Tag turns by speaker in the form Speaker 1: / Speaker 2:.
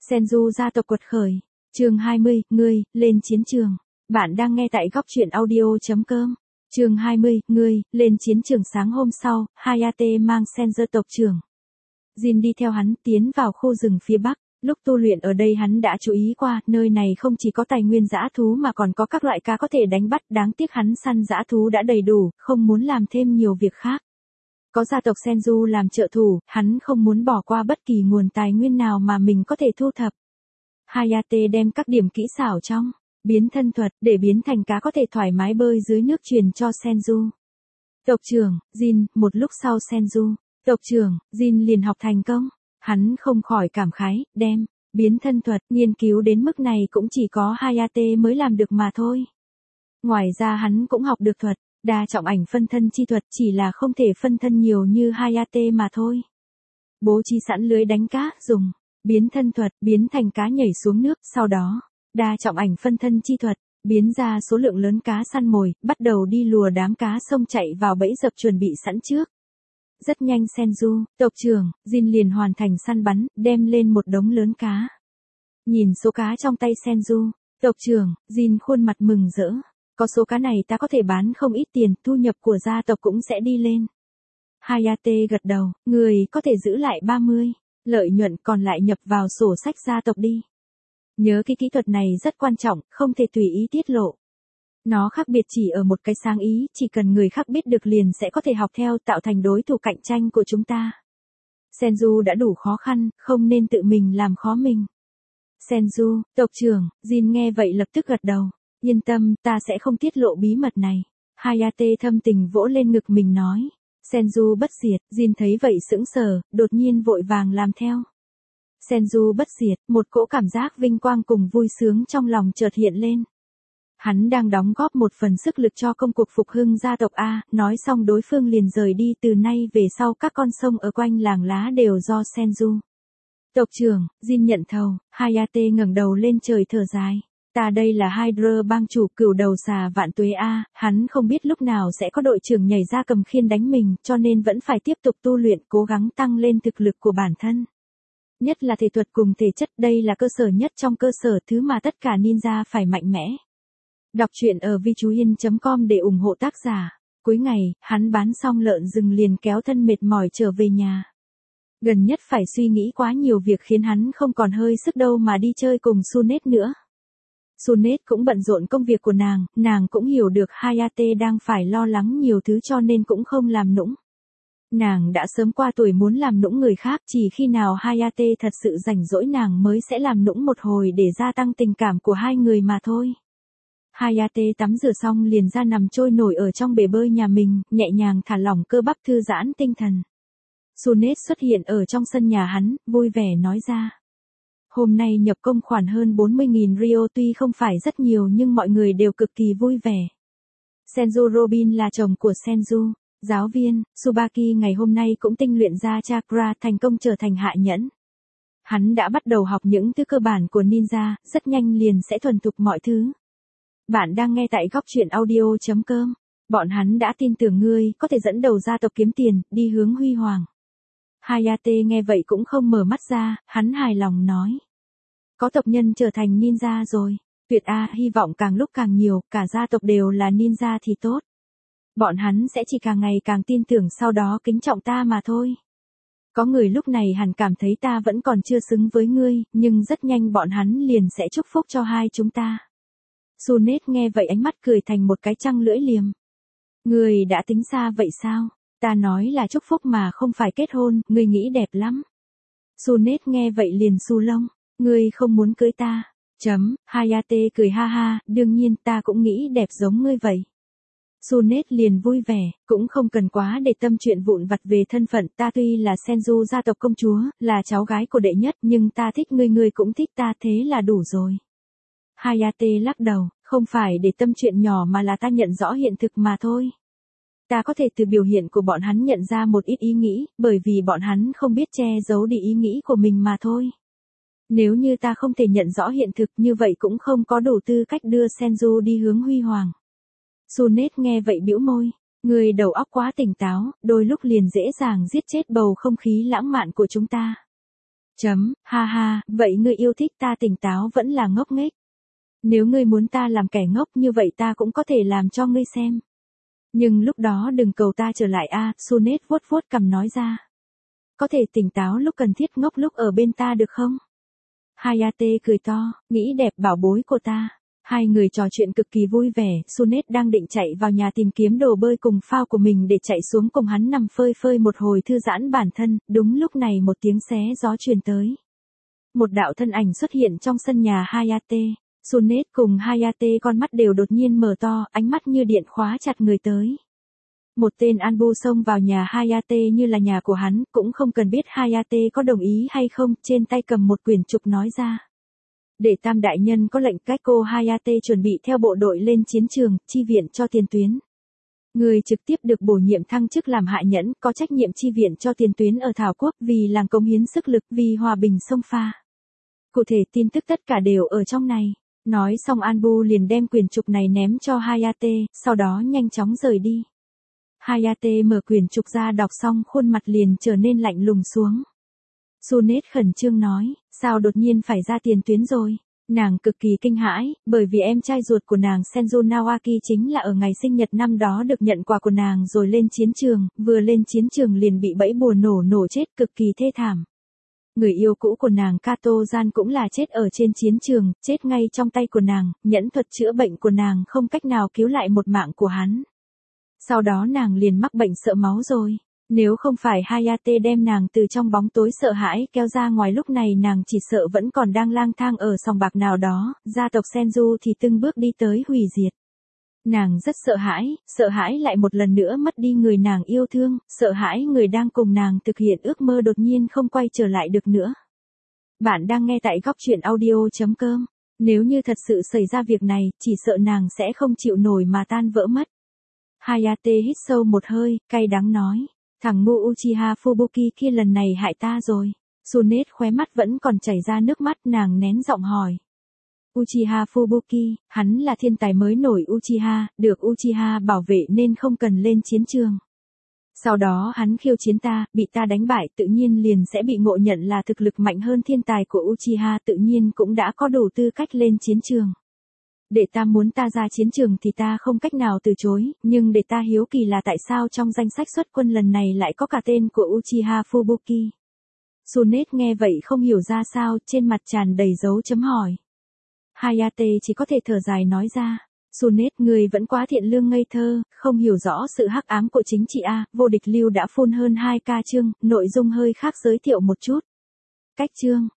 Speaker 1: Senju gia tộc quật khởi. Chương 20, ngươi, lên chiến trường. Bạn đang nghe tại góc truyện audio.com. Chương 20, ngươi, lên chiến trường. Sáng hôm sau, Hayate mang Senju tộc trưởng Jin đi theo hắn tiến vào khu rừng phía bắc. Lúc tu luyện ở đây hắn đã chú ý qua, nơi này không chỉ có tài nguyên dã thú mà còn có các loại cá có thể đánh bắt, đáng tiếc hắn săn dã thú đã đầy đủ, không muốn làm thêm nhiều việc khác. Có gia tộc Senju làm trợ thủ, hắn không muốn bỏ qua bất kỳ nguồn tài nguyên nào mà mình có thể thu thập. Hayate đem các điểm kỹ xảo trong biến thân thuật để biến thành cá có thể thoải mái bơi dưới nước truyền cho Senju. Tộc trưởng, Jin, một lúc sau Senju, tộc trưởng, Jin liền học thành công. Hắn không khỏi cảm khái, đem biến thân thuật nghiên cứu đến mức này cũng chỉ có Hayate mới làm được mà thôi. Ngoài ra hắn cũng học được thuật đa trọng ảnh phân thân chi thuật, chỉ là không thể phân thân nhiều như Hayate mà thôi. Bố trí sẵn lưới đánh cá, dùng biến thân thuật biến thành cá nhảy xuống nước, sau đó đa trọng ảnh phân thân chi thuật biến ra số lượng lớn cá săn mồi, bắt đầu đi lùa đám cá sông chạy vào bẫy dập chuẩn bị sẵn trước. Rất nhanh Senju, tộc trưởng, Jin liền hoàn thành săn bắn, đem lên một đống lớn cá. Nhìn số cá trong tay Senju, tộc trưởng, Jin khuôn mặt mừng rỡ. Có số cá này ta có thể bán không ít tiền, thu nhập của gia tộc cũng sẽ đi lên. Hayate gật đầu, người có thể giữ lại 30, lợi nhuận còn lại nhập vào sổ sách gia tộc đi. Nhớ cái kỹ thuật này rất quan trọng, không thể tùy ý tiết lộ. Nó khác biệt chỉ ở một cái sáng ý, chỉ cần người khác biết được liền sẽ có thể học theo, tạo thành đối thủ cạnh tranh của chúng ta. Senju đã đủ khó khăn, không nên tự mình làm khó mình. Senju, tộc trưởng, Jin nghe vậy lập tức gật đầu. Yên tâm, ta sẽ không tiết lộ bí mật này. Hayate thâm tình vỗ lên ngực mình nói. Senju bất diệt, Jin thấy vậy sững sờ, đột nhiên vội vàng làm theo. Senju bất diệt, một cỗ cảm giác vinh quang cùng vui sướng trong lòng chợt hiện lên. Hắn đang đóng góp một phần sức lực cho công cuộc phục hưng gia tộc A, nói xong đối phương liền rời đi. Từ nay về sau các con sông ở quanh làng lá đều do Senju. Tộc trưởng, Jin nhận thầu. Hayate ngẩng đầu lên trời thở dài. Ta đây là Hydra bang chủ cửu đầu xà vạn tuế A, hắn không biết lúc nào sẽ có đội trưởng nhảy ra cầm khiên đánh mình, cho nên vẫn phải tiếp tục tu luyện, cố gắng tăng lên thực lực của bản thân. Nhất là thể thuật cùng thể chất, đây là cơ sở nhất trong cơ sở, thứ mà tất cả ninja phải mạnh mẽ. Đọc truyện ở vchuyen.com để ủng hộ tác giả. Cuối ngày, hắn bán xong lợn rừng liền kéo thân mệt mỏi trở về nhà. Gần nhất phải suy nghĩ quá nhiều việc khiến hắn không còn hơi sức đâu mà đi chơi cùng Sunet nữa. Sunet cũng bận rộn công việc của nàng cũng hiểu được Hayate đang phải lo lắng nhiều thứ cho nên cũng không làm nũng. Nàng đã sớm qua tuổi muốn làm nũng người khác, chỉ khi nào Hayate thật sự rảnh rỗi nàng mới sẽ làm nũng một hồi để gia tăng tình cảm của hai người mà thôi. Hayate tắm rửa xong liền ra nằm trôi nổi ở trong bể bơi nhà mình, nhẹ nhàng thả lỏng cơ bắp thư giãn tinh thần. Sunet xuất hiện ở trong sân nhà hắn, vui vẻ nói ra. Hôm nay nhập công khoản hơn 40.000 Rio, tuy không phải rất nhiều nhưng mọi người đều cực kỳ vui vẻ. Senju Robin là chồng của Senju. Giáo viên, Tsubaki ngày hôm nay cũng tinh luyện ra chakra thành công trở thành hạ nhẫn. Hắn đã bắt đầu học những thứ cơ bản của ninja, rất nhanh liền sẽ thuần thục mọi thứ. Bạn đang nghe tại góc truyện audio.com. Bọn hắn đã tin tưởng ngươi có thể dẫn đầu gia tộc kiếm tiền, đi hướng huy hoàng. Hayate nghe vậy cũng không mở mắt ra, hắn hài lòng nói. Có tộc nhân trở thành ninja rồi. Tuyệt A, hy vọng càng lúc càng nhiều, cả gia tộc đều là ninja thì tốt. Bọn hắn sẽ chỉ càng ngày càng tin tưởng, sau đó kính trọng ta mà thôi. Có người lúc này hẳn cảm thấy ta vẫn còn chưa xứng với ngươi, nhưng rất nhanh bọn hắn liền sẽ chúc phúc cho hai chúng ta. Sunet nghe vậy ánh mắt cười thành một cái trăng lưỡi liềm. Ngươi đã tính xa vậy sao? Ta nói là chúc phúc mà không phải kết hôn, ngươi nghĩ đẹp lắm. Sunet nghe vậy liền xù lông. Ngươi không muốn cưới ta. Hayate cười ha ha, đương nhiên ta cũng nghĩ đẹp giống ngươi vậy. Sunet liền vui vẻ, cũng không cần quá để tâm chuyện vụn vặt về thân phận, ta tuy là Senju gia tộc công chúa, là cháu gái của đệ nhất, nhưng ta thích ngươi, ngươi cũng thích ta, thế là đủ rồi. Hayate lắc đầu, không phải để tâm chuyện nhỏ mà là ta nhận rõ hiện thực mà thôi. Ta có thể từ biểu hiện của bọn hắn nhận ra một ít ý nghĩ, bởi vì bọn hắn không biết che giấu đi ý nghĩ của mình mà thôi. Nếu như ta không thể nhận rõ hiện thực như vậy cũng không có đủ tư cách đưa Senju đi hướng huy hoàng. Sunet nghe vậy bĩu môi, người đầu óc quá tỉnh táo, đôi lúc liền dễ dàng giết chết bầu không khí lãng mạn của chúng ta. Ha ha, vậy ngươi yêu thích ta tỉnh táo vẫn là ngốc nghếch. Nếu ngươi muốn ta làm kẻ ngốc như vậy ta cũng có thể làm cho ngươi xem. Nhưng lúc đó đừng cầu ta trở lại a, Sunet vuốt vuốt cằm nói ra. Có thể tỉnh táo lúc cần thiết, ngốc lúc ở bên ta được không? Hayate cười to, nghĩ đẹp bảo bối của ta. Hai người trò chuyện cực kỳ vui vẻ, Sunet đang định chạy vào nhà tìm kiếm đồ bơi cùng phao của mình để chạy xuống cùng hắn nằm phơi phơi một hồi thư giãn bản thân, đúng lúc này một tiếng xé gió truyền tới. Một đạo thân ảnh xuất hiện trong sân nhà Hayate. Sunet cùng Hayate con mắt đều đột nhiên mở to, ánh mắt như điện khóa chặt người tới. Một tên Anbu xông vào nhà Hayate như là nhà của hắn, cũng không cần biết Hayate có đồng ý hay không, trên tay cầm một quyển trục nói ra. Để Tam đại nhân có lệnh cách cô Hayate chuẩn bị theo bộ đội lên chiến trường, chi viện cho tiền tuyến. Người trực tiếp được bổ nhiệm thăng chức làm hạ nhẫn, có trách nhiệm chi viện cho tiền tuyến ở Thảo Quốc vì làng cống hiến sức lực vì hòa bình sông pha. Cụ thể tin tức tất cả đều ở trong này. Nói xong Anbu liền đem quyển trục này ném cho Hayate, sau đó nhanh chóng rời đi. Hayate mở quyển trục ra đọc xong khuôn mặt liền trở nên lạnh lùng xuống. Sunet khẩn trương nói, sao đột nhiên phải ra tiền tuyến rồi? Nàng cực kỳ kinh hãi, bởi vì em trai ruột của nàng Senju Nawaki chính là ở ngày sinh nhật năm đó được nhận quà của nàng rồi lên chiến trường, vừa lên chiến trường liền bị bẫy bùa nổ chết cực kỳ thê thảm. Người yêu cũ của nàng Kato Gian cũng là chết ở trên chiến trường, chết ngay trong tay của nàng, nhẫn thuật chữa bệnh của nàng không cách nào cứu lại một mạng của hắn. Sau đó nàng liền mắc bệnh sợ máu rồi. Nếu không phải Hayate đem nàng từ trong bóng tối sợ hãi kéo ra ngoài lúc này nàng chỉ sợ vẫn còn đang lang thang ở sòng bạc nào đó, gia tộc Senju thì từng bước đi tới hủy diệt. Nàng rất sợ hãi lại một lần nữa mất đi người nàng yêu thương, sợ hãi người đang cùng nàng thực hiện ước mơ đột nhiên không quay trở lại được nữa. Bạn đang nghe tại góc truyện audio.com. Nếu như thật sự xảy ra việc này, chỉ sợ nàng sẽ không chịu nổi mà tan vỡ mất. Hayate hít sâu một hơi, cay đắng nói. Thằng ngu Uchiha Fubuki kia lần này hại ta rồi. Sunet khóe mắt vẫn còn chảy ra nước mắt, nàng nén giọng hỏi. Uchiha Fubuki, hắn là thiên tài mới nổi Uchiha, được Uchiha bảo vệ nên không cần lên chiến trường. Sau đó hắn khiêu chiến ta, bị ta đánh bại, tự nhiên liền sẽ bị ngộ nhận là thực lực mạnh hơn thiên tài của Uchiha, tự nhiên cũng đã có đủ tư cách lên chiến trường. Để ta muốn ta ra chiến trường thì ta không cách nào từ chối, nhưng để ta hiếu kỳ là tại sao trong danh sách xuất quân lần này lại có cả tên của Uchiha Fubuki. Sunet nghe vậy không hiểu ra sao, trên mặt tràn đầy dấu chấm hỏi. Hayate chỉ có thể thở dài nói ra. Sunet, người vẫn quá thiện lương ngây thơ, không hiểu rõ sự hắc ám của chính trị a. Vô địch lưu đã phun hơn 2k chương, nội dung hơi khác giới thiệu một chút. Cách chương,